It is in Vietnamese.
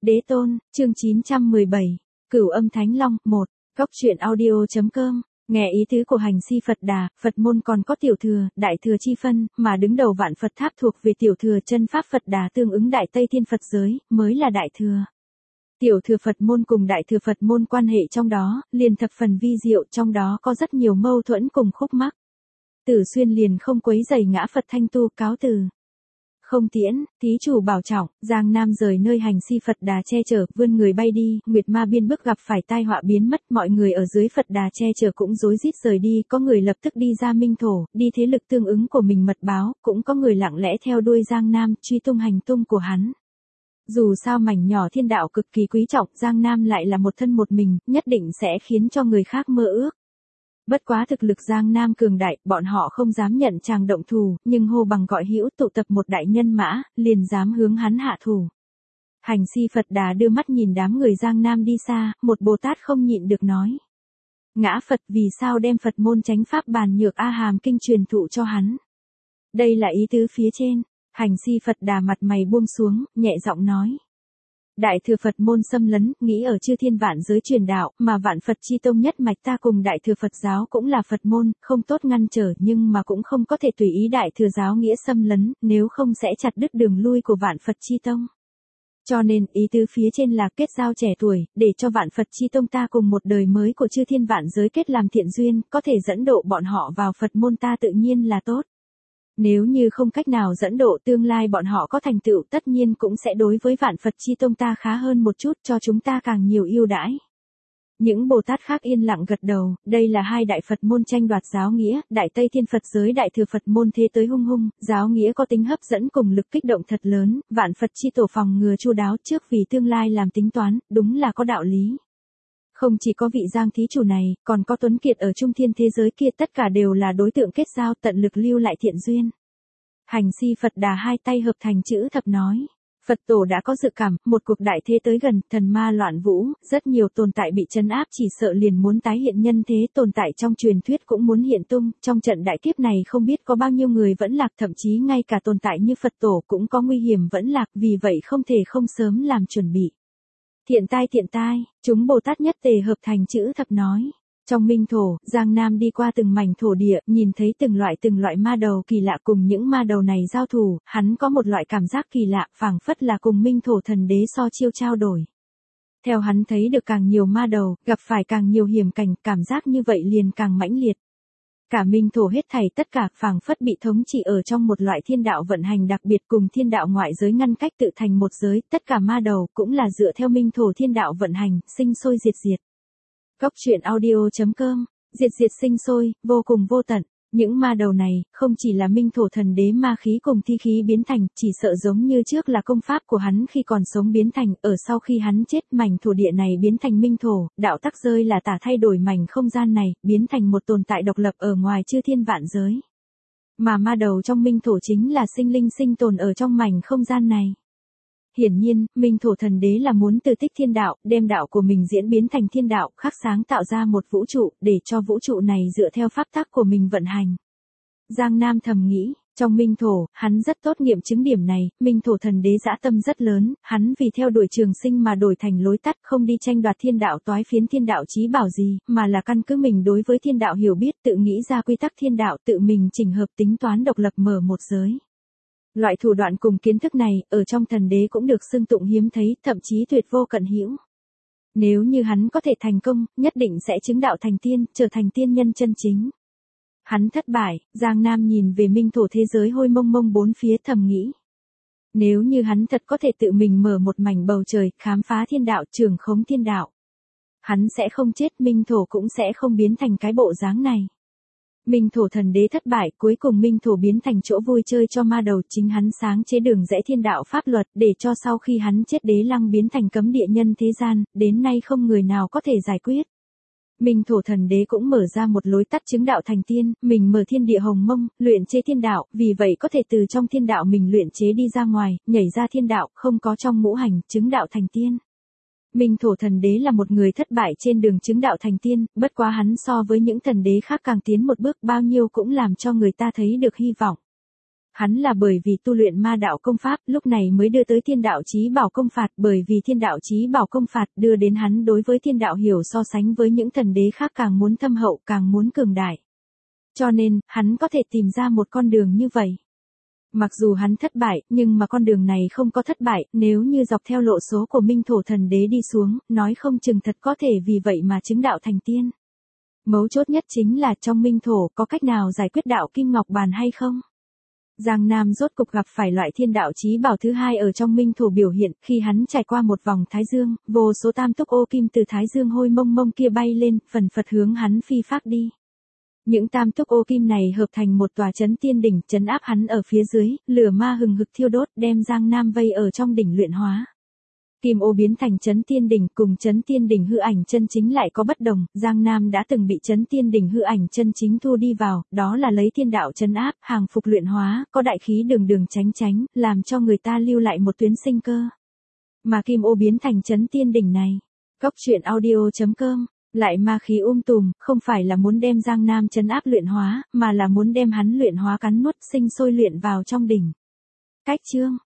Đế tôn, chương 917, Cửu Âm Thánh Long, 1, Cóc truyện audio.com, nghe ý tứ của hành si Phật Đà, Phật môn còn có tiểu thừa, đại thừa chi phân, mà đứng đầu vạn Phật tháp thuộc về tiểu thừa chân pháp Phật Đà tương ứng đại Tây Thiên Phật giới, mới là đại thừa. Tiểu thừa Phật môn cùng đại thừa Phật môn quan hệ trong đó, liền thập phần vi diệu, trong đó có rất nhiều mâu thuẫn cùng khúc mắc. Tử Xuyên liền không quấy rầy ngã Phật thanh tu, cáo từ. Không tiễn, thí chủ bảo trọng, Giang Nam rời nơi hành si Phật Đà che chở, vươn người bay đi, Nguyệt Ma biên bức gặp phải tai họa biến mất, mọi người ở dưới Phật Đà che chở cũng rối rít rời đi, có người lập tức đi ra Minh Thổ, đi thế lực tương ứng của mình mật báo, cũng có người lặng lẽ theo đuôi Giang Nam, truy tung hành tung của hắn. Dù sao mảnh nhỏ thiên đạo cực kỳ quý trọng, Giang Nam lại là một thân một mình, nhất định sẽ khiến cho người khác mơ ước. Bất quá thực lực Giang Nam cường đại, bọn họ không dám nhận chàng động thủ, nhưng hô bằng gọi hữu tụ tập một đại nhân mã, liền dám hướng hắn hạ thủ. Hành si Phật Đà đưa mắt nhìn đám người Giang Nam đi xa, một Bồ Tát không nhịn được nói. Ngã Phật vì sao đem Phật môn chánh pháp bàn nhược A Hàm kinh truyền thụ cho hắn. Đây là ý tứ phía trên, hành si Phật Đà mặt mày buông xuống, nhẹ giọng nói. Đại thừa Phật môn xâm lấn, nghĩ ở chư thiên vạn giới truyền đạo, mà vạn Phật chi tông nhất mạch ta cùng đại thừa Phật giáo cũng là Phật môn, không tốt ngăn trở nhưng mà cũng không có thể tùy ý đại thừa giáo nghĩa xâm lấn, nếu không sẽ chặt đứt đường lui của vạn Phật chi tông. Cho nên, ý tứ phía trên là kết giao trẻ tuổi, để cho vạn Phật chi tông ta cùng một đời mới của chư thiên vạn giới kết làm thiện duyên, có thể dẫn độ bọn họ vào Phật môn ta tự nhiên là tốt. Nếu như không cách nào dẫn độ tương lai bọn họ có thành tựu tất nhiên cũng sẽ đối với vạn Phật chi tông ta khá hơn một chút cho chúng ta càng nhiều ưu đãi. Những Bồ Tát khác yên lặng gật đầu, đây là hai đại Phật môn tranh đoạt giáo nghĩa, đại Tây Thiên Phật giới đại thừa Phật môn thế tới hung hung, giáo nghĩa có tính hấp dẫn cùng lực kích động thật lớn, vạn Phật chi tổ phòng ngừa chu đáo trước vì tương lai làm tính toán, đúng là có đạo lý. Không chỉ có vị Giang thí chủ này, còn có Tuấn Kiệt ở trung thiên thế giới kia tất cả đều là đối tượng kết giao tận lực lưu lại thiện duyên. Hành si Phật Đà hai tay hợp thành chữ thập nói. Phật tổ đã có dự cảm, một cuộc đại thế tới gần, thần ma loạn vũ, rất nhiều tồn tại bị trấn áp chỉ sợ liền muốn tái hiện nhân thế, tồn tại trong truyền thuyết cũng muốn hiện tung, trong trận đại kiếp này không biết có bao nhiêu người vẫn lạc, thậm chí ngay cả tồn tại như Phật tổ cũng có nguy hiểm vẫn lạc, vì vậy không thể không sớm làm chuẩn bị. Thiện tai, chúng Bồ Tát nhất tề hợp thành chữ thập nói. Trong Minh Thổ, Giang Nam đi qua từng mảnh thổ địa, nhìn thấy từng loại ma đầu kỳ lạ cùng những ma đầu này giao thủ, hắn có một loại cảm giác kỳ lạ, phảng phất là cùng Minh Thổ thần đế so chiêu trao đổi. Theo hắn thấy được càng nhiều ma đầu, gặp phải càng nhiều hiểm cảnh, cảm giác như vậy liền càng mãnh liệt. Cả Minh Thổ hết thảy tất cả phảng phất bị thống trị ở trong một loại thiên đạo vận hành đặc biệt cùng thiên đạo ngoại giới ngăn cách tự thành một giới, tất cả ma đầu cũng là dựa theo Minh Thổ thiên đạo vận hành, sinh sôi diệt diệt. Cóc truyện audio.com, diệt sinh sôi, vô cùng vô tận. Những ma đầu này, không chỉ là Minh Thổ thần đế ma khí cùng thi khí biến thành, chỉ sợ giống như trước là công pháp của hắn khi còn sống biến thành, ở sau khi hắn chết mảnh thổ địa này biến thành Minh Thổ, đạo tắc rơi là tả thay đổi mảnh không gian này, biến thành một tồn tại độc lập ở ngoài chư thiên vạn giới. Mà ma đầu trong Minh Thổ chính là sinh linh sinh tồn ở trong mảnh không gian này. Hiển nhiên, Minh Thổ thần đế là muốn từ tích thiên đạo, đem đạo của mình diễn biến thành thiên đạo, khắc sáng tạo ra một vũ trụ, để cho vũ trụ này dựa theo pháp tắc của mình vận hành. Giang Nam thầm nghĩ, trong Minh Thổ, hắn rất tốt nghiệm chứng điểm này, Minh Thổ thần đế dã tâm rất lớn, hắn vì theo đuổi trường sinh mà đổi thành lối tắt, không đi tranh đoạt thiên đạo toái phiến thiên đạo chí bảo gì, mà là căn cứ mình đối với thiên đạo hiểu biết, tự nghĩ ra quy tắc thiên đạo, tự mình chỉnh hợp tính toán độc lập mở một giới. Loại thủ đoạn cùng kiến thức này, ở trong thần đế cũng được xưng tụng hiếm thấy, thậm chí tuyệt vô cận hữu. Nếu như hắn có thể thành công, nhất định sẽ chứng đạo thành tiên, trở thành tiên nhân chân chính. Hắn thất bại, Giang Nam nhìn về Minh Thổ thế giới hôi mông mông bốn phía thầm nghĩ. Nếu như hắn thật có thể tự mình mở một mảnh bầu trời, khám phá thiên đạo, trường khống thiên đạo. Hắn sẽ không chết, Minh Thổ cũng sẽ không biến thành cái bộ dáng này. Minh Thổ thần đế thất bại, cuối cùng Minh Thổ biến thành chỗ vui chơi cho ma đầu, chính hắn sáng chế đường rẽ thiên đạo pháp luật, để cho sau khi hắn chết đế lăng biến thành cấm địa nhân thế gian, đến nay không người nào có thể giải quyết. Minh Thổ thần đế cũng mở ra một lối tắt chứng đạo thành tiên, mình mở thiên địa hồng mông, luyện chế thiên đạo, vì vậy có thể từ trong thiên đạo mình luyện chế đi ra ngoài, nhảy ra thiên đạo, không có trong ngũ hành, chứng đạo thành tiên. Minh Thổ thần đế là một người thất bại trên đường chứng đạo thành tiên, bất quá hắn so với những thần đế khác càng tiến một bước bao nhiêu cũng làm cho người ta thấy được hy vọng. Hắn là bởi vì tu luyện ma đạo công pháp, lúc này mới đưa tới thiên đạo chí bảo công phạt, bởi vì thiên đạo chí bảo công phạt đưa đến hắn đối với thiên đạo hiểu so sánh với những thần đế khác càng muốn thâm hậu, càng muốn cường đại. Cho nên, hắn có thể tìm ra một con đường như vậy. Mặc dù hắn thất bại, nhưng mà con đường này không có thất bại, nếu như dọc theo lộ số của Minh Thổ thần đế đi xuống, nói không chừng thật có thể vì vậy mà chứng đạo thành tiên. Mấu chốt nhất chính là trong Minh Thổ có cách nào giải quyết đạo Kim Ngọc Bàn hay không? Giang Nam rốt cục gặp phải loại thiên đạo chí bảo thứ hai ở trong Minh Thổ biểu hiện, khi hắn trải qua một vòng Thái Dương, vô số tam túc ô kim từ Thái Dương hôi mông mông kia bay lên, phần phật hướng hắn phi phác đi. Những tam túc ô kim này hợp thành một tòa chấn tiên đỉnh, chấn áp hắn ở phía dưới, lửa ma hừng hực thiêu đốt, đem Giang Nam vây ở trong đỉnh luyện hóa. Kim ô biến thành chấn tiên đỉnh, cùng chấn tiên đỉnh hư ảnh chân chính lại có bất đồng, Giang Nam đã từng bị chấn tiên đỉnh hư ảnh chân chính thu đi vào, đó là lấy thiên đạo chấn áp, hàng phục luyện hóa, có đại khí đường đường tránh tránh, làm cho người ta lưu lại một tuyến sinh cơ. Mà kim ô biến thành chấn tiên đỉnh này, Cốc Truyện Audio.com, lại ma khí tùm, không phải là muốn đem Giang Nam chấn áp luyện hóa, mà là muốn đem hắn luyện hóa cắn nuốt sinh sôi luyện vào trong đỉnh. Cách chương